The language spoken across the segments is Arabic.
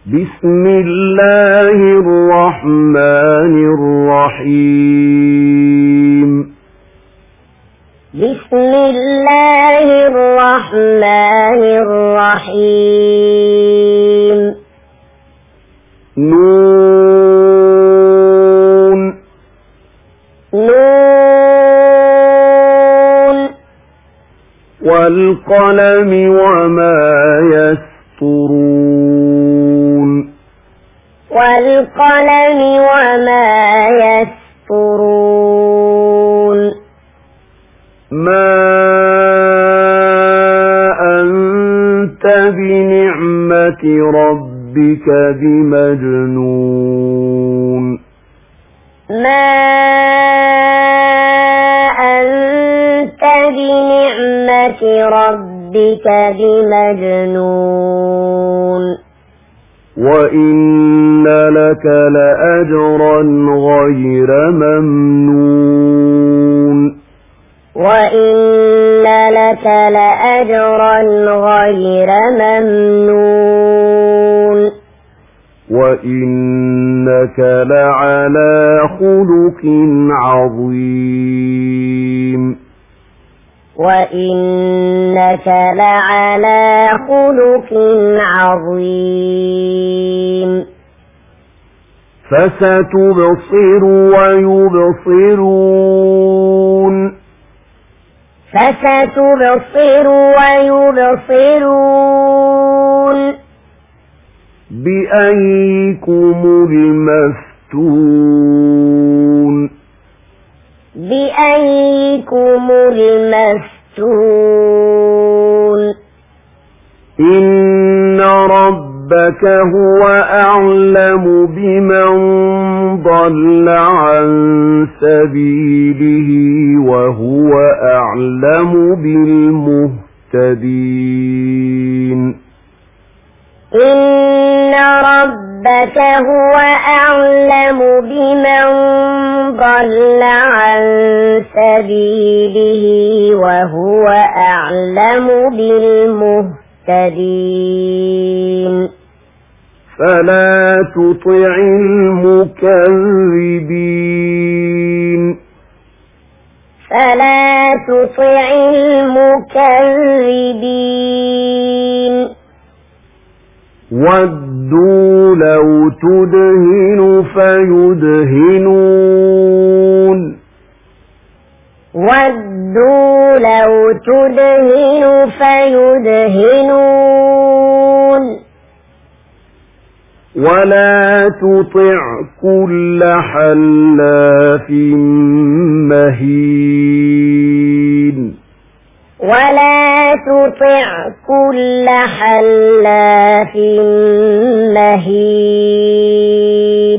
بسم الله الرحمن الرحيم بسم الله الرحمن الرحيم نون والقلم وما يسطرون والقلم وما يسطرون ما أنت بنعمة ربك بمجنون ما أنت بنعمة ربك بمجنون وإن لك لأجرا غير ممنون وإن لك لأجرا غير ممنون وإنك لعلى خلق عظيم وإنك لعلى خلق عظيم فستبصر ويبصرون فستبصر ويبصرون بأيكم المفتون بأيكم المفتون إن ربك هو أعلم بمن ضل عن سبيله وهو أعلم بالمهتدين إن ربك هو أعلم بمن ضل عن سبيله وهو أعلم بالمهتدين فلا تطع المكذبين فلا تطع المكذبين ودوا لو تدهن فيدهنون ودوا لو تدهن فيدهنون ولا تطع كل حلاف مهين ولا تطع كل حلاف مهين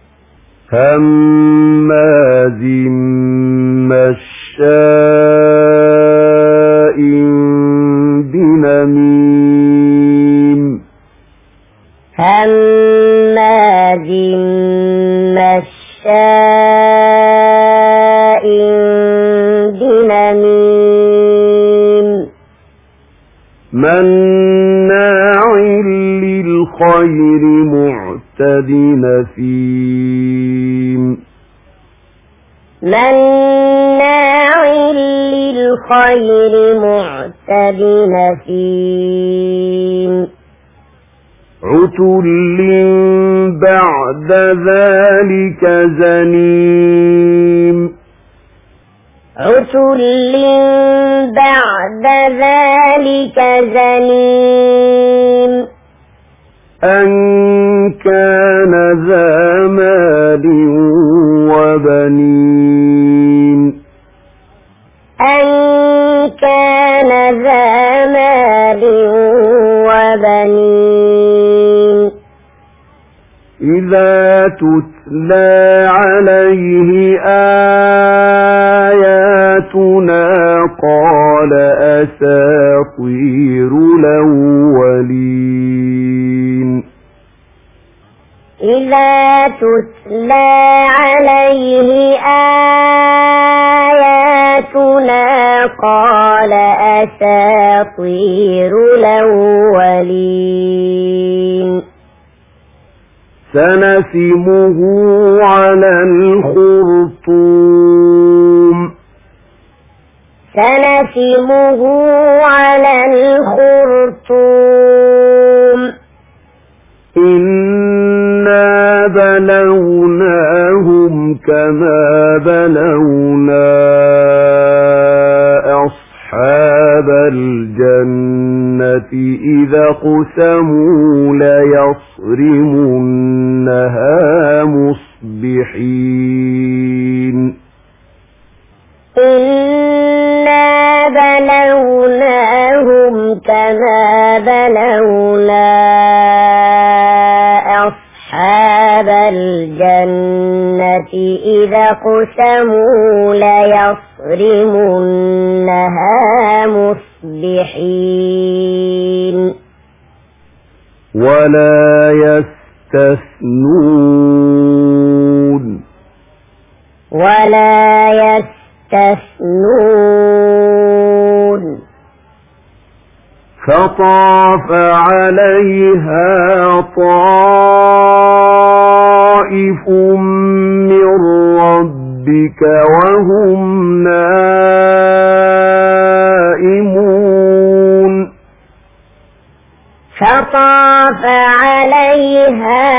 هماز مشاء بنميم هماز مشاء بنميم مناع للخير معتد نثيم مناع للخير معتد نثيم عتل بعد ذلك زنيم عتل بعد ذلك زنيم أن كان ذا مال وبنين أن كان ذا مال وبنين إذا تتلى عليه آياتنا قال أساطير الأولين إذا تتلى عليه آياتنا قال أساطير الأولين سنسمه على الخرطوم سنسمه على الخرطوم إنا بلوناهم كما بلونا أصحاب الجنة إذا اقسموا ليصرمنها مصبحين إنا بلوناهم كما بلونا أصحاب الجنة إذا اقسموا ليصرمنها مصبحين ولا يستثنون فطاف عليها طائف من ربك وهم نائمون فطاف عليها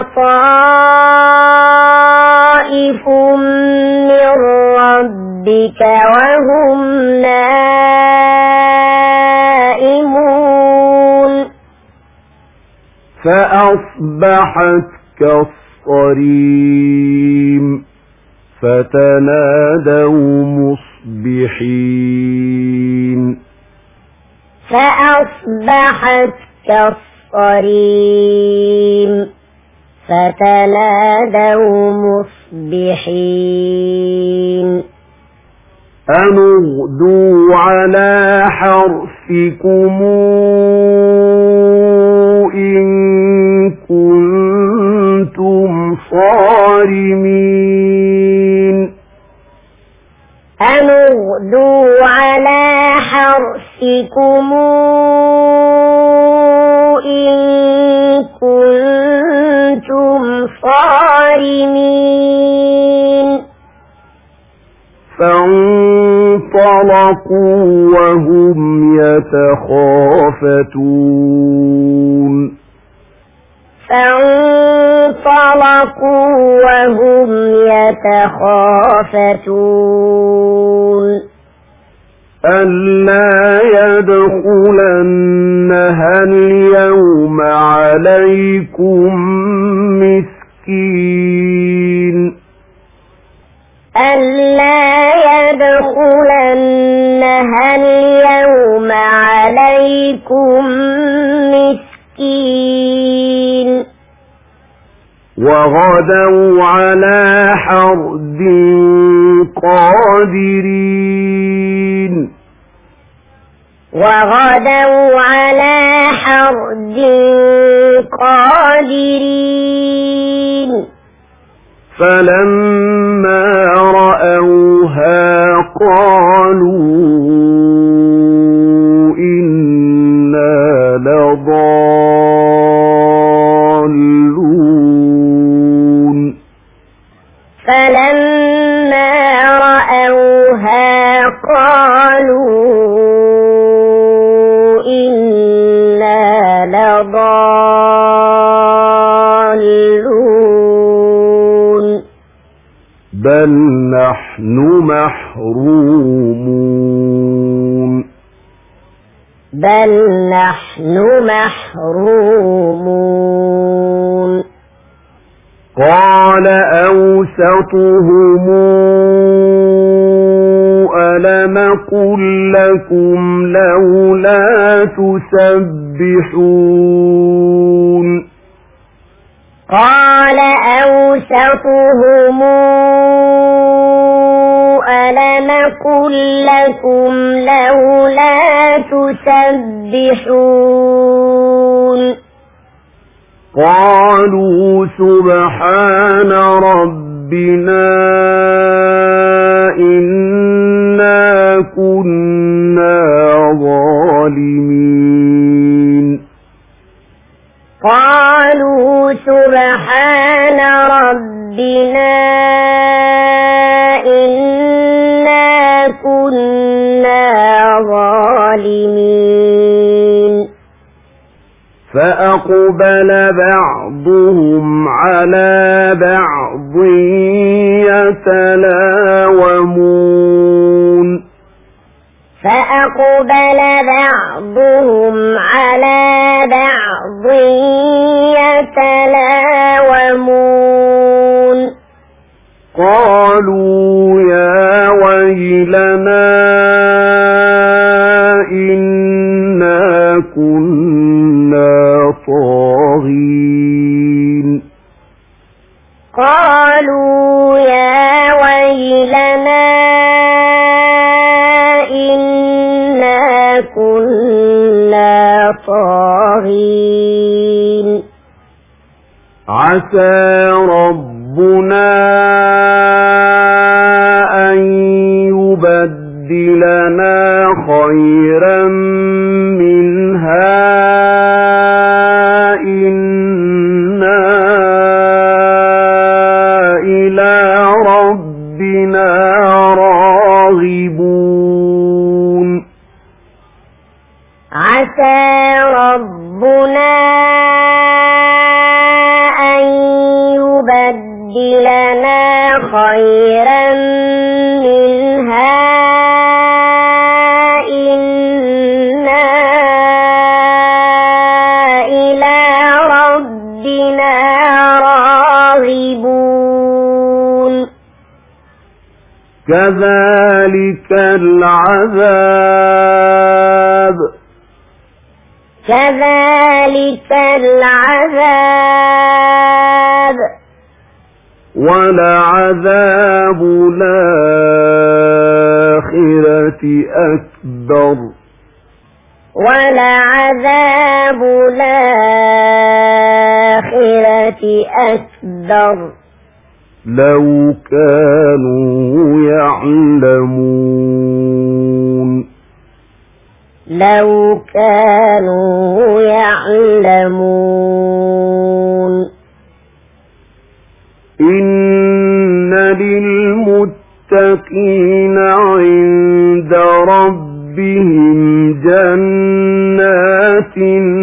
طائف من ربك وهم نائمون فأصبحت كالصريم فتنادوا مصبحين فأصبحت كالصريم فتنادوا مصبحين أن اغدوا على حرثكم إن كنتم صارمين أن اغدوا على حرثكم إن كنتم صارمين فانطلقوا وهم يتخافتون ألا يدخلنها اليوم عليكم مسكين ألا يدخلنها اليوم عليكم مسكين وغدوا على حرد قادرين وغدوا على حرد قادرين فلما رأوها قالوا إنا لضالون فلما رأوها قالوا إنا لضالون بل نحن محرومون قال أوسطهم ألم قل لكم لولا تسبحون قال أوسطهم ألم قل لكم لولا تسبحون قالوا سبحان ربنا إنا كنا ظالمين قالوا سبحان ربنا إنا كنا ظالمين فأقبل بعضهم على بعض يتلاومون فأقبل بعضهم على بعض يتلاومون قالوا يا ويلنا إنا كنا طاغين قالوا يا ويلنا إنا كنا طاغين عسى ربنا أن يبدلنا خيرا منها إنا إلى ربنا راغبون عسى ربنا أن يبدلنا خيرا منها إنا إلى ربنا راغبون كذلك العذاب ولعذاب الآخرة أكبر لو كانوا يعلمون إن للمتقين عند ربهم جنات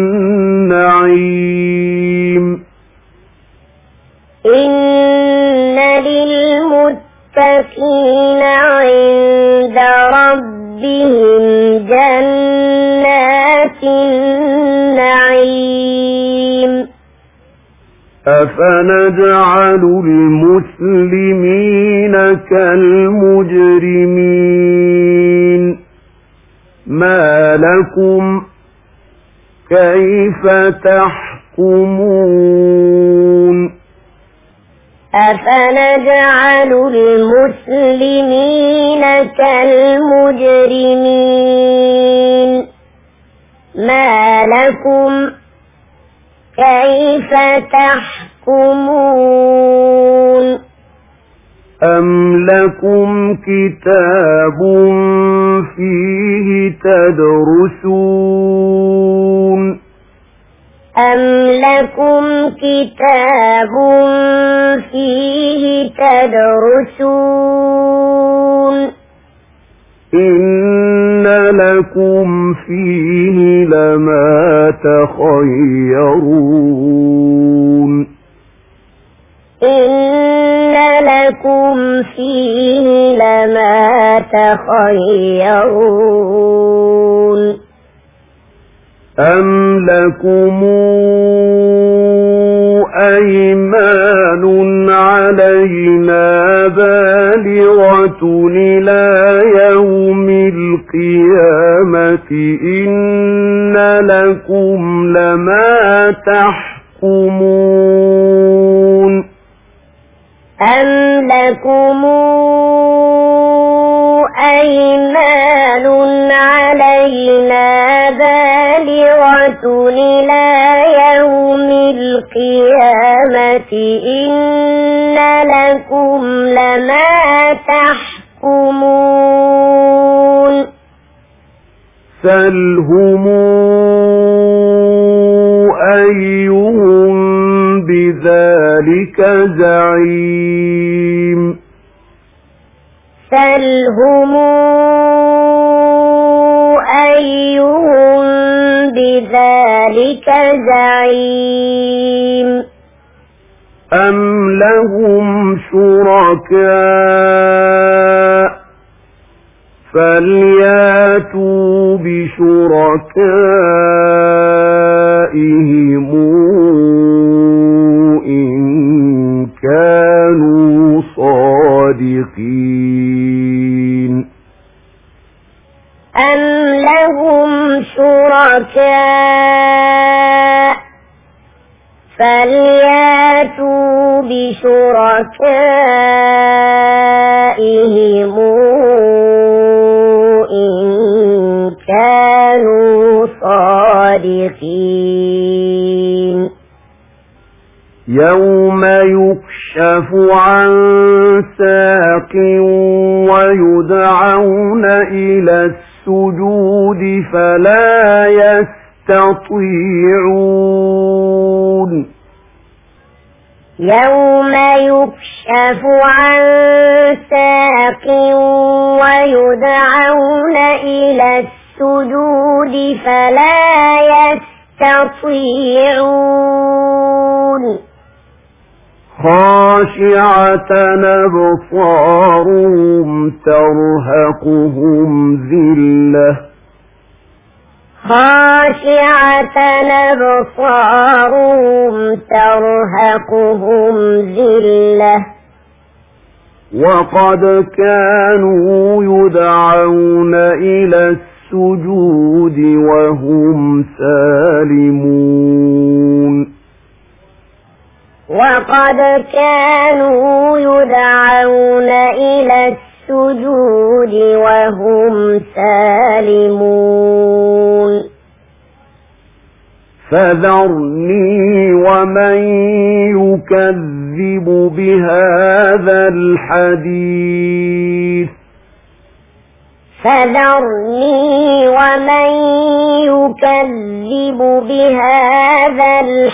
النعيم إن للمتقين عند ربهم جنات النعيم أفنجعل المسلمين كالمجرمين ما لكم كيف تحكمون أفنجعل المسلمين كالمجرمين ما لكم كيف تحكمون أم لكم كتاب فيه تدرسون أم لكم كتاب فيه تدرسون إن لكم فيه لما تخيرون إن لكم فيه لما تخيرون أم لكم أيمان علينا بالغة إلى يوم القيامة إن لكم لما تحكمون أم لكم أيمان علينا بالغة إلى يوم القيامة إن لكم لما تحكمون سلهم أيهم بذلك زعيم سلهم أيهم بذلك زعيم أم لهم شركاء فلياتوا بشركائهم إن كانوا صادقين أم لهم شركاء فلياتوا بشركائهم إن كانوا صادقين يوم يكشف عن ساق ويدعون إلى السجود فلا يستطيعون يوم يكشف عن ساق ويدعون إلى السجود فلا يستطيعون خاشعة أبصارهم ترهقهم ذلة خاشعة أبصارهم ترهقهم ذلة وقد كانوا يدعون إلى السجود وهم سالمون وقد كانوا يدعون إلى السجود وهم سالمون فذرني ومن يكذب بهذا الحديث فذرني ومن يكذب بهذا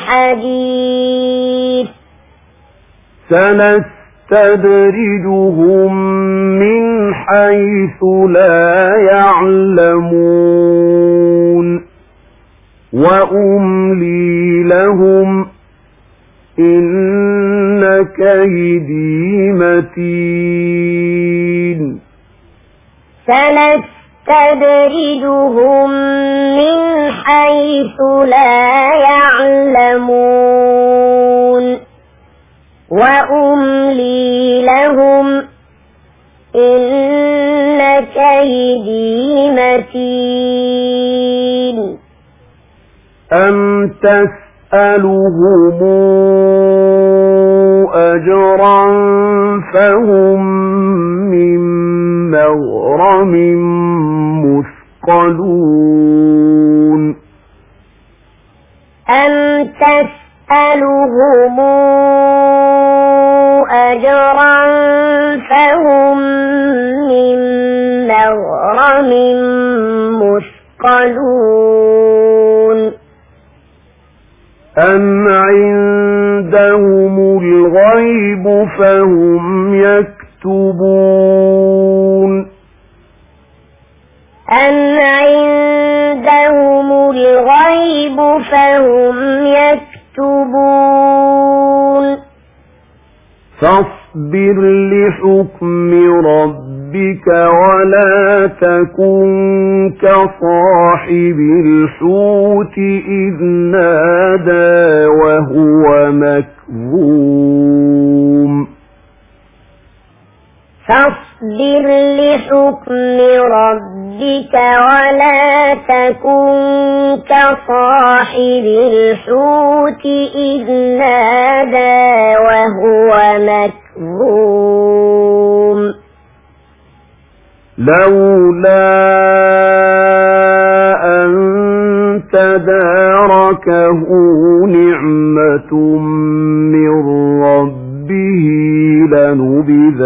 الحديث سنستدرجهم من حيث لا يعلمون وأملي لهم إن كيدي متين سنستدرجهم من حيث لا يعلمون وأملي لهم إن كيدي متين أم تسألهم أجرا فهم من مغرم مثقلون أم تسألهم أجرا فهم من مغرم مثقلون أم عندهم الغيب فهم يكتبون أم عندهم الغيب فهم يكتبون فاصبر لحكم ربك ولا تكن كصاحب الحوت إذ نادى وهو مكظوم فاصبر لحكم ربك ولا تكن كصاحب الحوت إذ نادى وهو مكظوم لولا أن تداركه نعمة من ربه لنبذ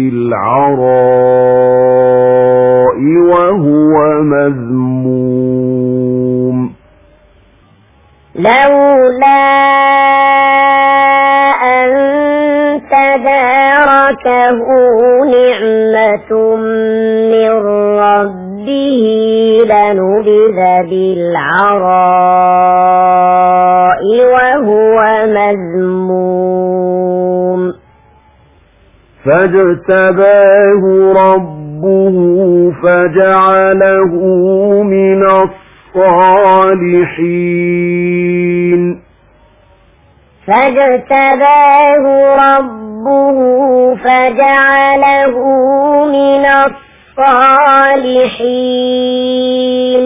بالعراء وهو مذموم لولا تداركه نعمة من ربه لنبذ بالعراء وهو مذموم فاجتباه ربه فجعله من الصالحين فاجتباه ربه فجعله من الصالحين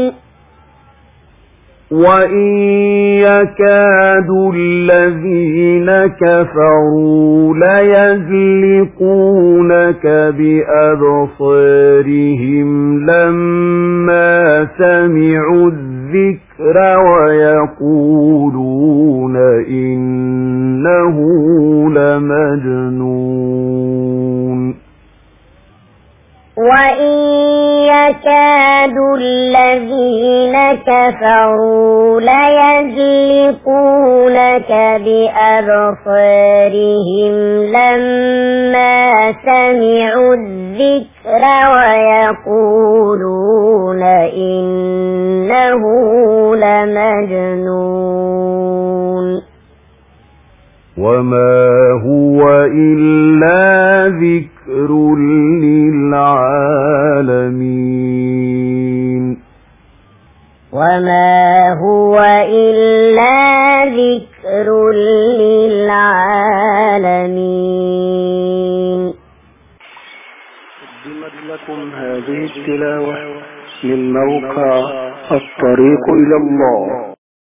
وإن يكاد الذين كفروا ليزلقونك بأبصارهم لما سمعوا الذكر ويقولون إنه لمجنون وإن يكاد الذين كفروا ليزلقونك بأبصارهم لما سمعوا الذكر ويقولون إنه لمجنون وما هو إلا ذكر للعالمين وما هو إلا ذكر للعالمين. قدمت لكم هذه التلاوة من موقع الطريق إلى الله.